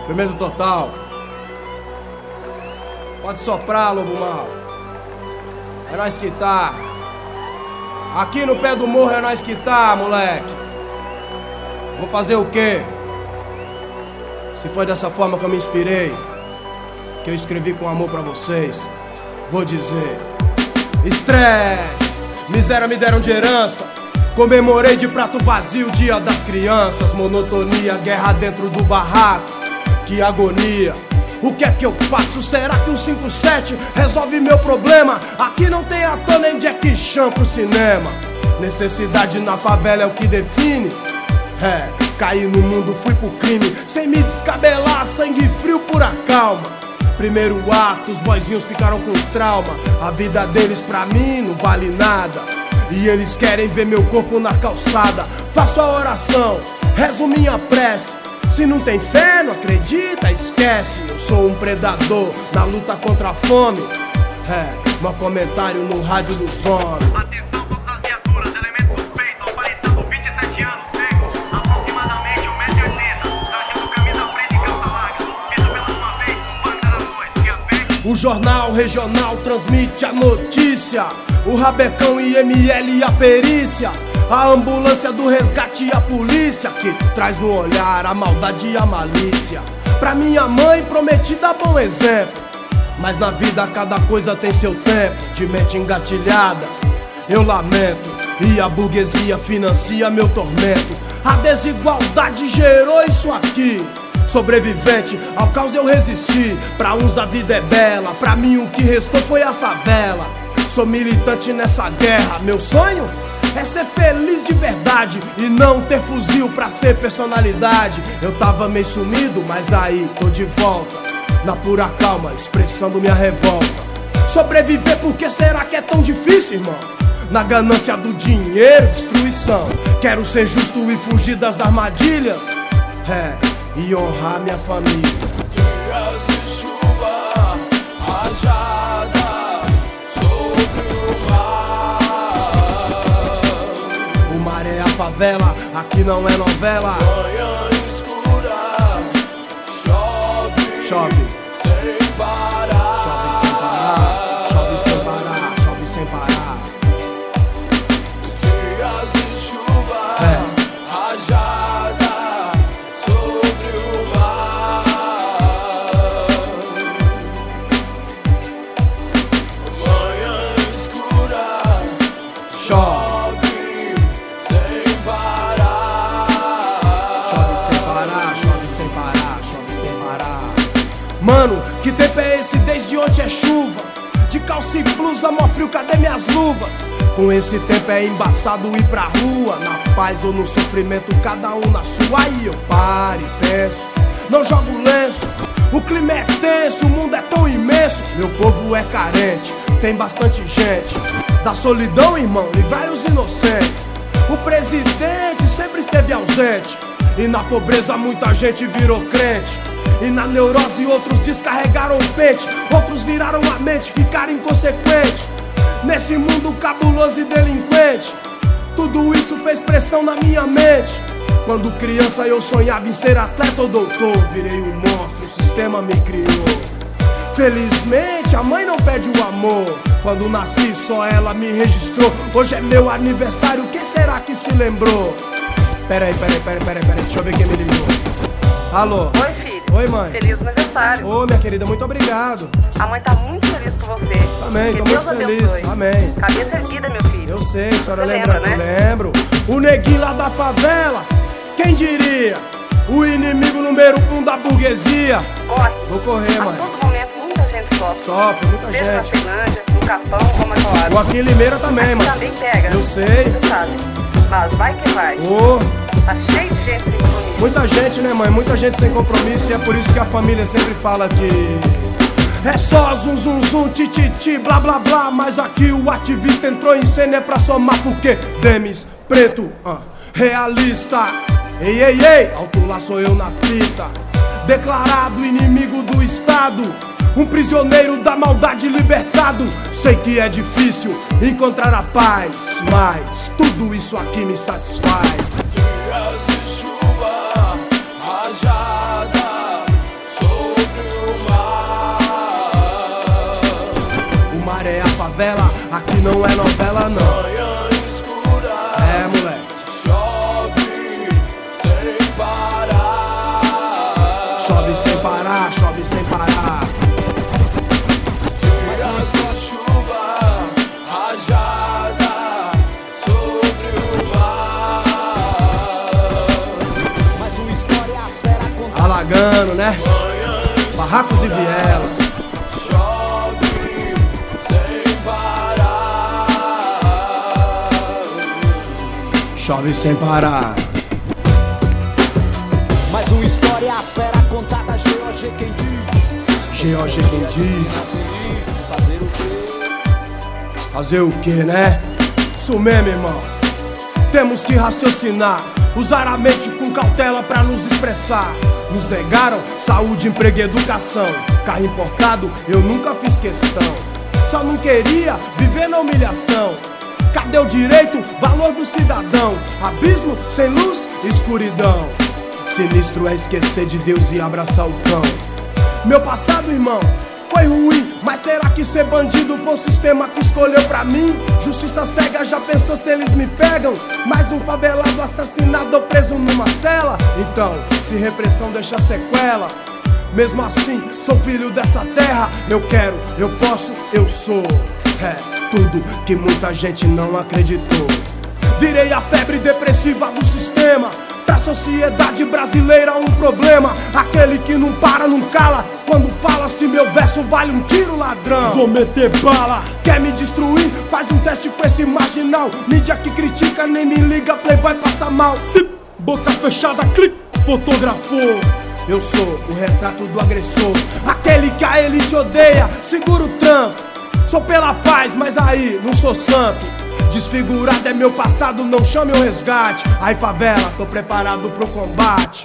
Firmeza total. Pode soprar, lobo mal. É nós que tá. Aqui no pé do morro é nós que tá, moleque. Vou fazer o quê? Se foi dessa forma que eu me inspirei, que eu escrevi com amor pra vocês, vou dizer: estresse, miséria me deram de herança. Comemorei de prato vazio o dia das crianças. Monotonia, guerra dentro do barraco. Que agonia. O que é que eu faço? Será que o 57 resolve meu problema? Aqui não tem ator nem Jack Chan pro cinema. Necessidade na favela é o que define. Caí no mundo, fui pro crime. Sem me descabelar, sangue frio, pura calma. Primeiro ato, os boizinhos ficaram com trauma. A vida deles pra mim não vale nada. E eles querem ver meu corpo na calçada. Faço a oração, rezo minha prece. Se não tem fé, não acredita, esquece. Eu sou um predador na luta contra a fome. Meu comentário no rádio dos homens. Atenção todas as viaturas, elementos suspeitos, aparentando 27 anos, seco, aproximadamente 1,80 m, trajando camisa preta e calça larga, visto pela uma vez, com bandeira noite, tinha feito. O jornal regional transmite a notícia. O rabecão IML e a perícia. A ambulância do resgate e a polícia, que traz no olhar a maldade e a malícia. Pra minha mãe prometi dar bom exemplo, mas na vida cada coisa tem seu tempo. De mente engatilhada, eu lamento, e a burguesia financia meu tormento. A desigualdade gerou isso aqui. Sobrevivente, ao caos eu resisti. Pra uns a vida é bela, pra mim o que restou foi a favela. Sou militante nessa guerra, meu sonho é ser feliz de verdade e não ter fuzil pra ser personalidade. Eu tava meio sumido, mas aí tô de volta, na pura calma, expressando minha revolta. Sobreviver por que será que é tão difícil, irmão? Na ganância do dinheiro, destruição. Quero ser justo e fugir das armadilhas, e honrar minha família. Dias de chuva, rajada sobre o mar. O mar é a favela, aqui não é novela. Manhã escura, chove, Chove, sem parar. chove sem parar, chove sem parar, chove sem parar. Dias de chuva, rajada sobre o mar. Manhã escura, Chove, chove sem parar. chove sem parar, chove sem parar, chove sem parar. Mano, que tempo é esse? Desde ontem é chuva. De calça e blusa, mó frio, cadê minhas luvas? Com esse tempo é embaçado ir pra rua. Na paz ou no sofrimento, cada um na sua. Aí eu paro e penso, não jogo lenço. O clima é tenso, o mundo é tão imenso. Meu povo é carente, tem bastante gente. Da solidão, irmão, livrai os inocentes. O presidente sempre esteve ausente. E na pobreza muita gente virou crente. E na neurose outros descarregaram o pente. Outros viraram a mente, ficaram inconsequentes. Nesse mundo cabuloso e delinquente, tudo isso fez pressão na minha mente. Quando criança eu sonhava em ser atleta ou doutor. Virei um monstro, o sistema me criou. Felizmente a mãe não perde o amor. Quando nasci só ela me registrou. Hoje é meu aniversário, quem será que se lembrou? Peraí, deixa eu ver quem me ligou. Alô? Oi, filho. Oi, mãe. Feliz aniversário. Ô, minha querida, muito obrigado. A mãe tá muito feliz com você. Também, Que tô Deus muito feliz. abençoe. Amém. Cabeça erguida, meu filho. Eu sei, a senhora Você lembra? lembra, né? Lembro. O neguinho lá da favela, quem diria? O inimigo número 1 da burguesia. Corre. Vou correr, A mãe. todo momento, muita gente sofre. Sofre, muita Seja na gente. Finlândia, no Capão, como é claro. O aqui em Limeira também, Aqui mano. também pega. Eu sei. Você sabe. Mas vai que vai. Ô, Tá cheio de gente sem compromisso. muita gente, né, mãe? Muita gente sem compromisso. E é por isso que a família sempre fala que é só zum zum zum, ti ti ti, blá blá blá. Mas aqui o ativista entrou em cena é pra somar. Porque Demis, preto, realista. Ei, ei, ei, alto lá sou eu na fita. Declarado inimigo do Estado, um prisioneiro da maldade libertado. Sei que é difícil encontrar a paz, mas tudo isso aqui me satisfaz. Dias de chuva, rajada favela, aqui não é novela não. Manhã escura, É, moleque. chove sem parar. Chove sem parar, chove sem parar. Dias de chuva, rajada sobre o mar. Alagando, né? Barracos e vielas. Chove sem parar. Chove sem parar. Mais uma história será contada, GOG quem diz. GOG quem diz. Fazer o quê? Fazer o que, né? Isso mesmo, irmão. Temos que raciocinar, usar a mente com cautela pra nos expressar. Nos negaram saúde, emprego e educação. Carro importado eu nunca fiz questão. Só não queria viver na humilhação. Cadê o direito, valor do cidadão? Abismo sem luz, escuridão. Sinistro é esquecer de Deus e abraçar o cão. Meu passado, irmão, foi ruim, mas será que ser bandido foi o sistema que escolheu pra mim? Justiça cega, já pensou se eles me pegam? Mais um favelado assassinado ou preso numa cela? Então, se repressão deixa sequela, mesmo assim, sou filho dessa terra. Eu quero, eu posso, eu sou. É, tudo que muita gente não acreditou. Virei a febre depressiva do sistema. Pra sociedade brasileira um problema. Aquele que não para, não cala. Quando fala se meu verso vale um tiro, ladrão. Vou meter bala. Quer me destruir? Faz um teste com esse marginal. Mídia que critica, nem me liga, playboy passa mal. Boca fechada, clique, fotografou. Eu sou o retrato do agressor. Aquele que a elite odeia, segura o tranco. Sou pela paz, mas aí não sou santo. Desfigurado é meu passado, não chame o resgate. Aí favela, tô preparado pro combate.